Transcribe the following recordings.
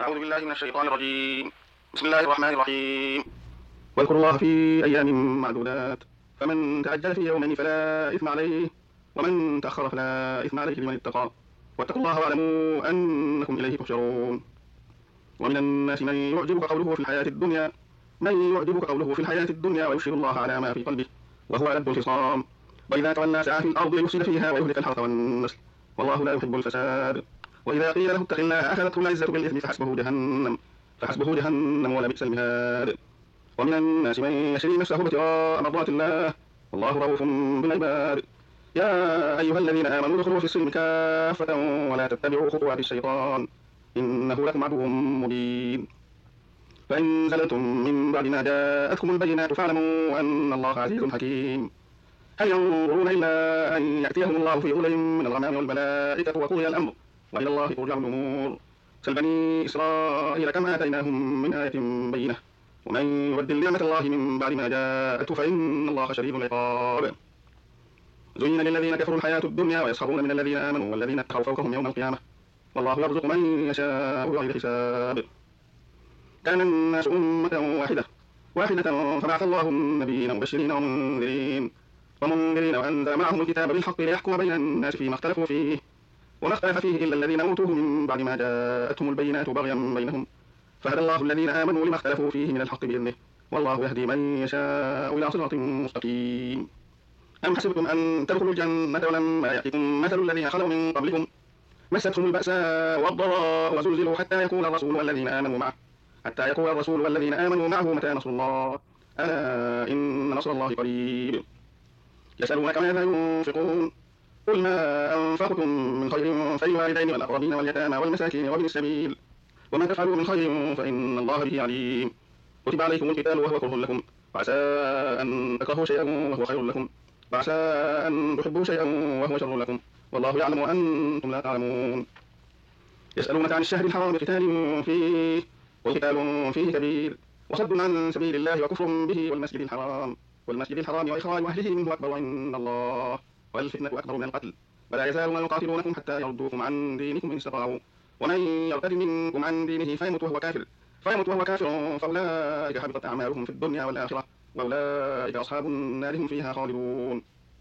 أعوذ بالله من الشيطان الرجيم. بسم الله الرحمن الرحيم. واذكروا الله في أيام معدودات، فمن تعجل في يومين فلا إثم عليه، ومن تأخر فلا إثم عليه لمن اتقى. واتقوا الله واعلموا أنكم إليه تحشرون. ومن الناس من يعجبك قوله في الحياة الدنيا ويشهد الله على ما في قلبه وهو ألد الخصام. وإذا تولى سعى في الأرض ليفسد فيها ويهلك الحرث والنسل، والله لا يحب الفساد. وإذا قيل له اتق الله أخذته العزة بالإثم فحسبه جهنم ولبئس المهاد. ومن الناس من يشري نفسه ابتغاء مرضات الله، والله رؤوف بالعباد. يا أيها الذين آمنوا ادخلوا في السلم كافة ولا تتبعوا خطوات الشيطان، إنه لكم عدو مبين. فإن زللتم من بعد ما جاءتكم البينات فاعلموا أن الله عزيز حكيم. هل ينظرون إلا أن يأتيهم الله في ظلل من الغمام والملائكة وقضي الأمر وإلى الله ترجع الأمور. سل بني إسرائيل كم آتيناهم من آية بينة، ومن يبدل نعمة الله من بعد ما جاءته فإن الله شديد العقاب. زين للذين كفروا الحياة الدنيا ويسخرون من الذين آمنوا والذين اتقوا فوقهم يوم القيامة، والله يرزق من يشاء بغير حساب. كان الناس أمة واحدة فبعث الله النبيين مبشرين ومنذرين وأنزل معهم الكتاب بالحق ليحكم بين الناس فيما اختلفوا فيه، وما اختلف فيه إلا الذين أوتوه من بعد ما جاءتهم البينات بغيا بينهم، فهدى الله الذين آمنوا لما اختلفوا فيه من الحق بإذنه، والله يهدي من يشاء إلى صراط مستقيم. أم حسبتم أن تدخلوا الجنة ولما يأتكم مثل الذين خلوا من قبلكم مستهم البأساء والضراء وزلزلوا حتى يقول الرسول والذين آمنوا معه متى نصر الله، ألا إن نصر الله قريب. يسألونك ماذا ينفقون، قل ما أنفقتم من خير فللوالدين والأقربين واليتامى والمساكين وابن السبيل، وما تفعلوا من خير فإن الله به عليم. كتب عليكم القتال وهو كره لكم، وعسى أن تكرهوا شيئا وهو خير لكم، وعسى أن تحبوا شيئا وهو شر لكم، والله يعلم وأنتم لا تعلمون. يسألونك عن الشهر الحرام قتال فيه كبير، وصد عن سبيل الله وكفر به والمسجد الحرام وإخراج أهله منه أكبر عند الله، والفتنة أكبر من القتل. ولا يزالون يقاتلونكم حتى يردوكم عن دينكم إن استطاعوا، ومن يرتد منكم عن دينه فيمت وهو كافر فأولئك حبطت أعمالهم في الدنيا والآخرة، وأولئك أصحاب النار هم فيها خالدون.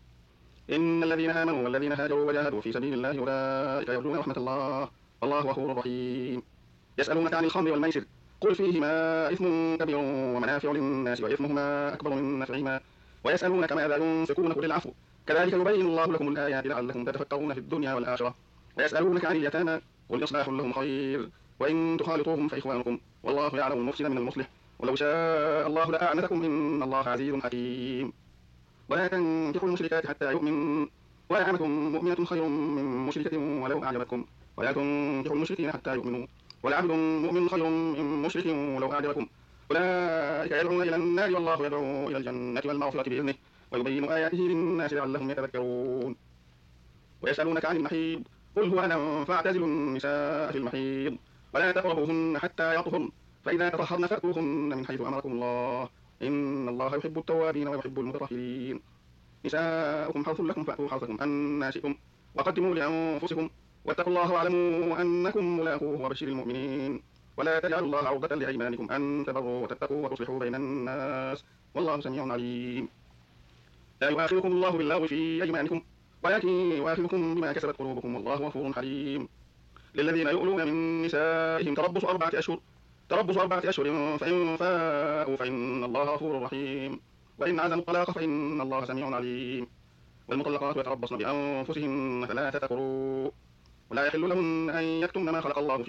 إن الذين آمنوا والذين هاجروا وجاهدوا في سبيل الله أولئك يرجون رحمة الله، والله غفور رحيم. يسألونك عن الخمر والميسر، قل فيهما إثم كبير ومنافع للناس وإثمهما أكبر من نفعهما، ويسألونك ماذا ينفقون قل العفو، كذلك يبين الله لكم الآيات لعلكم تتفكرون في الدنيا والآخرة. ويسألونك عن اليتامى قل إصلاح لهم خير، وإن تخالطوهم فإخوانكم، والله يعلم المفسد من المصلح، ولو شاء الله لأعنتكم إن الله عزيز حكيم. ولا تنكحوا المشركات حتى يؤمنوا، ولا أمة مؤمنة خير من مشركة ولو أعجبتكم، ولا تنكحوا المشركين حتى يؤمنوا، ولعبد مؤمن خير من مشرك ولو أعجبكم، أولئك يدعون إلى النار والله يدعو إلى الجنة والمغفرة بإذنه، ويبين آياته للناس لعلهم يتذكرون. ويسألونك عن المحيض قل هو أذى فاعتزلوا النساء في المحيض ولا تقربوهن حتى يطهرن، فإذا تطهرن فأتوهن من حيث أمركم الله، إن الله يحب التوابين ويحب المتطهرين. نساؤكم حرث لكم فأتوا حرثكم أنى شئتم، وقدموا لأنفسكم، واتقوا الله واعلموا أنكم ملاقوه وبشر المؤمنين. ولا تجعلوا الله عرضة لأيمانكم أن تبروا وتتقوا وتصلحوا بين الناس، والله سميع عليم. لا يؤاخذكم الله باللغو في أيمانكم ولكن يؤاخذكم بما كسبت قلوبكم، والله غفور حليم. للذين يؤلون من نسائهم تربص 4 أشهر فإن فاءوا فإن الله غفور رحيم، وإن عزموا الطلاق فإن الله سميع عليم. والمطلقات يتربصن بأنفسهن 3 قروء، ولا يحل لهن أن يكتمن ما خلق الله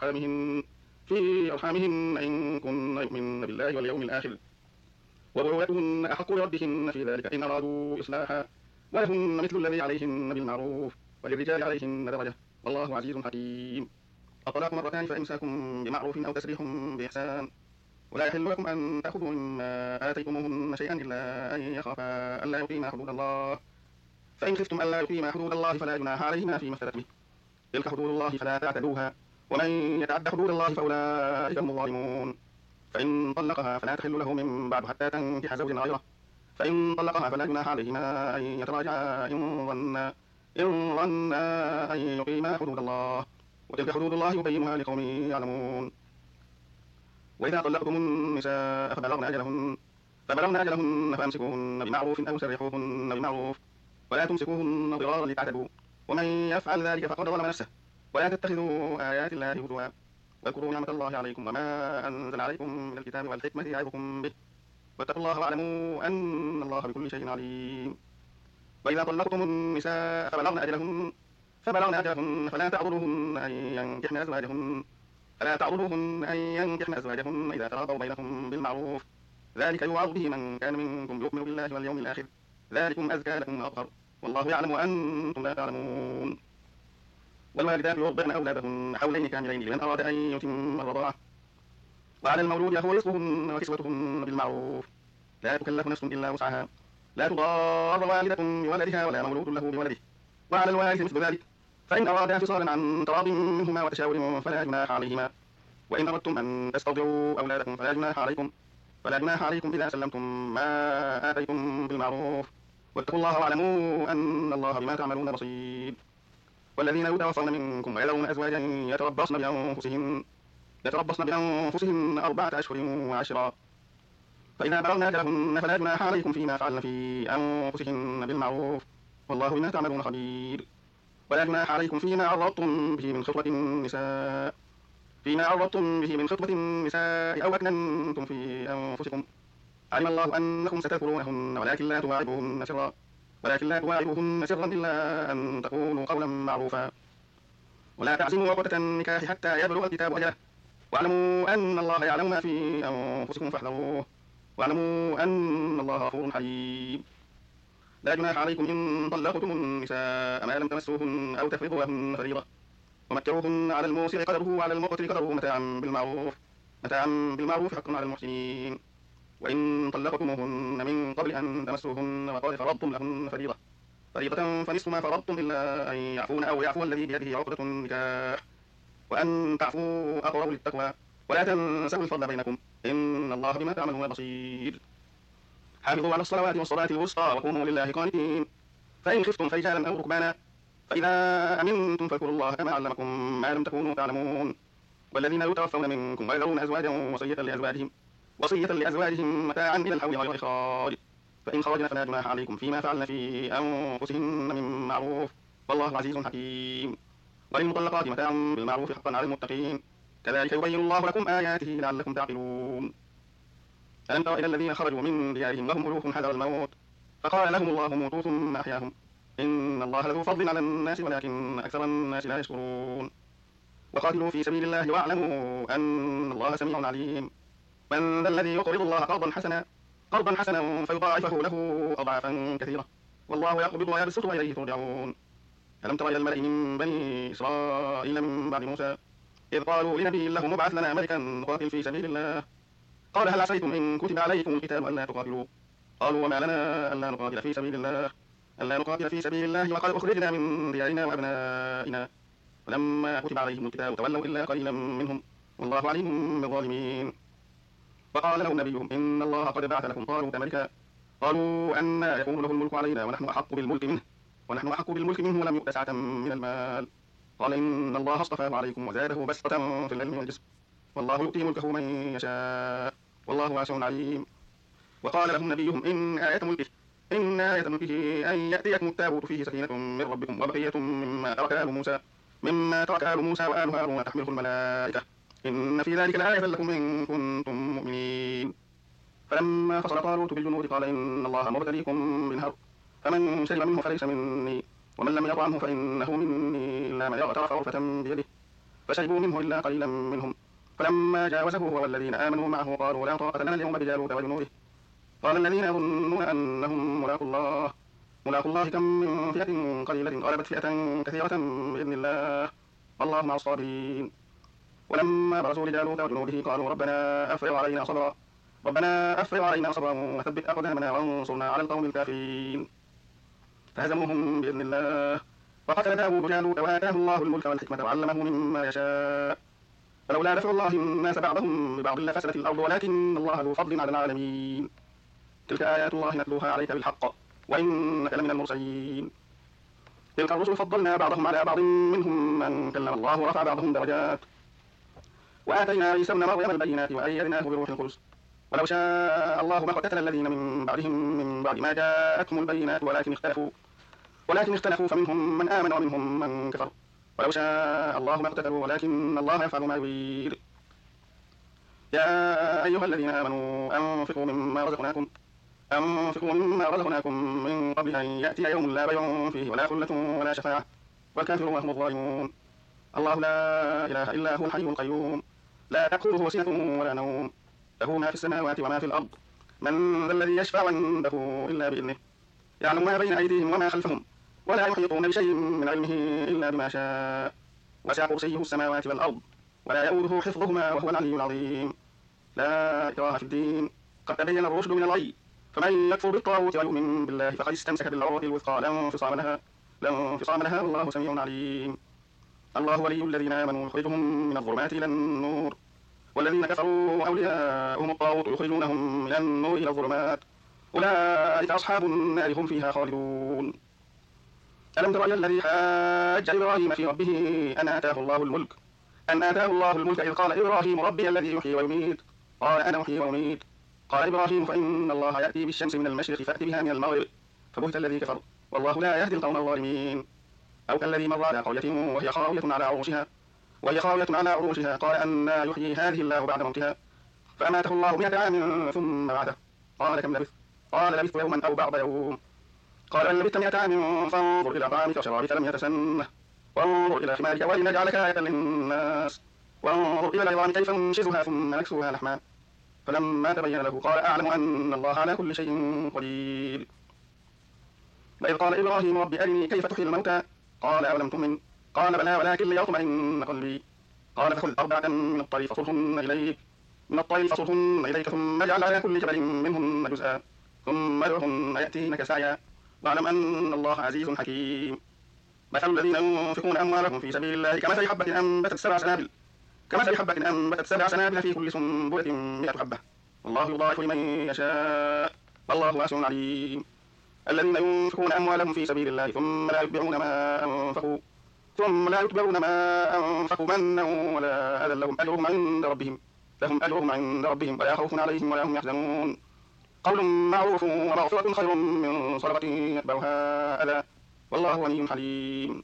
في أرحامهن إن كن يؤمن بالله واليوم الآخر، وبعولتهن أحق بردهن في ذلك إن أرادوا إصلاحا، ولهن مثل الذي عليهن بالمعروف، وللرجال عليهن درجة، والله عزيز حكيم. الطلاق 2 فإمساكم بمعروف أو تسريح بإحسان، ولا يحل لكم أن تأخذوا مما آتيتموهن شيئا إلا أن يخافا ألا يقيما حدود الله، فإن خفتم ألا يقيما حدود الله فلا جناح عليهما فيما افتدت به، تلك حدود الله فلا تعتدوها، ومن يتعد حدود الله فأولئك هم الظالمون. فإن طلقها فلا تحل له من بعد حتى تنكح زوجا غيره، فإن طلقها فلا جناح عليهما أن يتراجعا إن ظنا أن يقيما حدود الله، وتلك حدود الله يبينها لقوم يعلمون. وإذا طلقتم النساء فبلغن أجلهن فأمسكوهن بمعروف أو سرحوهن بمعروف ولا تمسكوهن ضرارا لتعتدوا ومن يفعل ذلك فقد ظلم نفسه. ولا تتخذوا آيات الله هزوا واذكروا نعمة الله عليكم وما أنزل عليكم من الكتاب والحكمة يعظكم به واتقوا الله واعلموا أن الله بكل شيء عليم. وإذا طلقتم النساء فبلغن أجلهن فلا تعضلوهن أن ينكحن أزواجهن إذا تراضوا بينهم بالمعروف ذلك يوعظ به من كان منكم يؤمن بالله واليوم الآخر ذلكم أزكى لكم وأطهر والله يعلم وأنتم لا تعلمون. والوالدات يرضعن أولادهن حولين كاملين لمن أراد أن يتم الرضاعة وعلى المولود له رزقهن وكسوتهن بالمعروف لا تكلف نفس إلا وسعها لا تضار والدة بولدها ولا مولود له بولده وعلى الوارث مثل ذلك فإن أرادا فصالا عن تراض منهما وتشاور فلا جناح عليهما. وإن أردتم أن تسترضعوا أولادكم فلا جناح عليكم إذا سلمتم ما آتيتم بالمعروف واتقوا الله واعلموا أن الله بما تعملون بصير. والذين يتوفون منكم ويذرون أزواجا يتربصن بأنفسهن 4 أشهر وعشرا فإذا بلغن أجلهن فلا جناح عليكم فيما فعلن في أنفسهن بالمعروف والله بما تعملون خبير. ولا جناح عليكم فيما عرضتم به من خطبة النساء أو أكننتم في أنفسكم علم الله أنكم ستذكرونهن ولكن لا تواعدوهن سرا إلا أن تقولوا قولا معروفا ولا تعزموا عقدة النكاح حتى يبلغ الكتاب أجله واعلموا أن الله يعلم ما في أنفسكم فاحذروه واعلموا أن الله غفور حليم. لا جناح عليكم إن طلقتم النساء ما لم تمسوهن أو تفرضوا لهن فريضة ومتعوهن على الموسع قدره وعلى المقتر قدره متاعا بالمعروف حقا على المحسنين. وإن طلقتموهن من قبل أن تمسوهن وقد فرضتم لهن فريضة فنصف ما فرضتم إلا أن يعفون أو يعفو الذي بيده عقدة النكاح وأن تعفوا أقرب للتقوى ولا تنسوا الفضل بينكم إن الله بما تعملون بصير. حافظوا على الصلوات والصلاة الوسطى وقوموا لله قانتين فإن خفتم فرجالا أو ركبانا فإذا أمنتم فاذكروا الله كما علمكم ما لم تكونوا تعلمون. والذين يتوفون منكم ويذرون أزواجا وصية لأزواجهم متاعا إلى الحول غير إخراج فإن خرجن فلا جناح عليكم فيما فعلن في أنفسهن من معروف والله عزيز حكيم. وللمطلقات متاع بالمعروف حقا على المتقين كذلك يبين الله لكم آياته لعلكم تعقلون. ألم تر إلى الذين خرجوا من ديارهم وهم ألوف حذر الموت فقال لهم الله موتوا ثم أحياهم إن الله لذو فضل على الناس ولكن أكثر الناس لا يشكرون. وقاتلوا في سبيل الله واعلموا أن الله سميع عليم. من ذا الذي يقرض الله قرضا حسنا فيضاعفه له أضعافا كثيرة والله يقبض ويبسط وإليه ترجعون. ألم تر إلى الملأ من بني إسرائيل من بعد موسى إذ قالوا لنبي له مبعث لنا ملكا نقاتل في سبيل الله قال هل عسيتم إن كتب عليكم القتال ألا تقاتلوا قالوا وما لنا ألا نقاتل في سبيل الله وقد أخرجنا من ديارنا وأبنائنا فلما كتب عليهم القتال تولوا إلا قليلا منهم والله عليم بالظالمين. وقال لهم نبيهم إن الله قد بعث لكم طالوت ملكا قالوا أنى يكون له الملك علينا ونحن أحق بالملك منه ولم يؤت سعة من المال قال إن الله اصطفاه عليكم وزاده بسطة في العلم والجسم والله يؤتي ملكه من يشاء والله واسع عليم. وقال لهم نبيهم إن آية ملكه أن يأتيكم التابوت فيه سكينة من ربكم وبقية مما ترك آل موسى وآل هارون تحمله الملائكة إن في ذلك لآية لكم إن كنتم مؤمنين. فلما فصل طالوت بالجنود قال إن الله مبتليكم بنهر فمن شرب منه فليس مني ومن لم يطعمه فإنه مني إلا من اغترف غرفة بيده فشربوا منه إلا قليلا منهم فلما جاوزه هو والذين آمنوا معه قالوا لا طاقة لنا اليوم بجالوت وجنوده قال الذين يظنون أنهم ملاقو الله كم من فئة قليلة غلبت فئة كثيرة بإذن الله والله مع الصابرين. ولما برزوا لجالوت وجنوده قالوا ربنا أفرغ علينا صبرا وثبت أقدامنا وانصرنا على القوم الكافرين فهزموهم بإذن الله. وقتل داود جالوت وآتاه الله الملك والحكمة وعلمه مما يشاء فلولا دفع الله الناس بعضهم ببعض لفسدت الأرض ولكن الله ذو فضل على العالمين. تلك آيات الله نتلوها عليك بالحق وإنك لمن المرسلين. تلك الرسل فضلنا بعضهم على بعض منهم من كلم الله ورفع بعضهم درجات وآتينا عيسى ابن مريم البينات وأيدناه بروح القدس ولو شاء الله ما قتل الذين من بعدهم من بعد ما جاءتهم البينات ولكن اختلفوا فمنهم من آمن ومنهم من كفر ولو شاء الله ما اقتتلوا ولكن الله يفعل ما يريد يا أيها الذين آمنوا أنفقوا مما رزقناكم من قبل أن يأتي يوم لا بيع فيه ولا خلة ولا شفاعة والكافرون هم الظالمون الله لا إله إلا هو الحي القيوم لا تأخذه سنة ولا نوم له ما في السماوات وما في الأرض من ذا الذي يشفع عنده إلا بإذنه يعلم ما بين أيديهم وما خلفهم ولا يحيطون بشيء من علمه إلا بما شاء وسع كرسيه السماوات والأرض ولا يؤوده حفظهما وهو العلي العظيم لا إكراه في الدين قد تبين الرشد من الغي فمن يكفر بالطاغوت ويؤمن بالله فقد استمسك بالعروة الوثقى لا انفصام لها والله سميع عليم الله ولي الذين آمنوا يخرجهم من الظلمات إلى النور والذين كفروا أولياؤهم الطاغوت يخرجونهم من النور إلى الظلمات أولئك أصحاب النار هم فيها خالدون ألم تر إلى الذي حاج إبراهيم في ربه أن آتاه الله الملك إذ قال إبراهيم ربي الذي يحيي ويميت قال أنا أحيي وأميت قال إبراهيم فإن الله يأتي بالشمس من المشرق فأت بها من المغرب فبهت الذي كفر والله لا يهدي القوم الظالمين أو كالذي مر على قرية وهي خاوية على عروشها قال أنى يحيي هذه الله بعد موتها فأماته الله 100 عام ثم بعثه قال كم لبثت قال لبثت يوما أو بعض يوم قال إن لبثت 100 عام فانظر إلى طعامك وشرابك لم يتسنه وانظر إلى حمارك ولنجعلك آية للناس وانظر إلى العظام كيف ننشزها ثم نكسوها لحما فلما تبين له قال أعلم أن الله على كل شيء قدير وإذ قال إبراهيم رب أرني كيف تحيي الموتى قال أولم تؤمن قال بلى ولكن ليطمئن قلبي قال فخذ 4 من الطير فصرهن إليك ثم اجعل على كل جبل منهن جزءا ثم ادعهن يأتينك سعيا واعلم أن الله عزيز حكيم مثل الذين ينفقون أموالهم في سبيل الله كمثل حبة أنبتت 7 سنابل في كل سنبلة 100 حبة والله يضاعف لمن يشاء والله واسع عليم الذين ينفقون أموالهم في سبيل الله ثم لا يتبعون ما أنفقوا منا ولا أذى لهم أجرهم عند ربهم ولا خوف عليهم ولا هم يحزنون قول معروف ومغفرة خير من صدقة يتبعها أذى والله غني حليم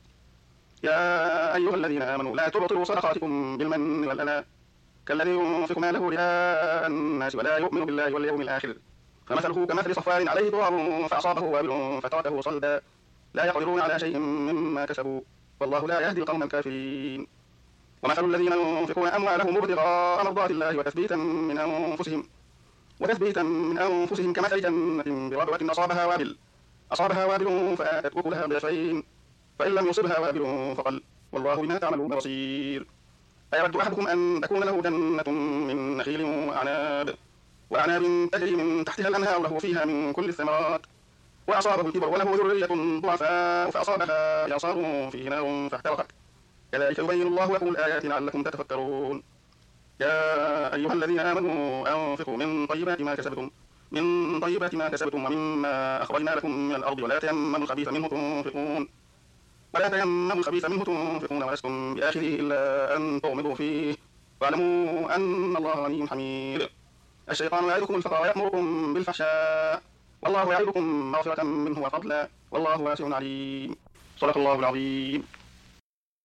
يا أيها الذين آمنوا لا تبطلوا صدقاتكم بالمن والأذى كالذي ينفق ماله رئاء الناس ولا يؤمن بالله واليوم الآخر فمثله كمثل صفوان عليه تراب فأصابه وابل فتركه صلدا لا يقدرون على شيء مما كسبوا والله لا يهدي القوم الكافرين ومثل الذين ينفقون أموالهم ابتغاء مرضات الله وتثبيتا من أنفسهم كمثل جنة بربوة أصابها وابل فآتت أكلها ضعفين فإن لم يصبها وابل فقل والله بما تعملون بصير أيود أحدكم أن تكون له جنة من نخيل وأعناب تجري من تحتها الأنهار له فيها من كل الثمرات وأصابه الكبر وله ذرية ضعفاء فأصابها إعصار فيه نار فاحترقت كذلك يبين الله لكم الآيات لعلكم تتفكرون يا أيها الذين آمنوا أنفقوا من طيبات ما كسبتم ومما أخرجنا لكم من الأرض ولا تيمموا الخبيث منه تنفقون ولستم بآخره إلا أن تغمضوا فيه واعلموا أن الله غني حميد الشيطان يعدكم الفقر ويأمركم بالفحشاء والله يعدكم مغفرة منه وفضلا والله واسع عليم صدق الله العظيم.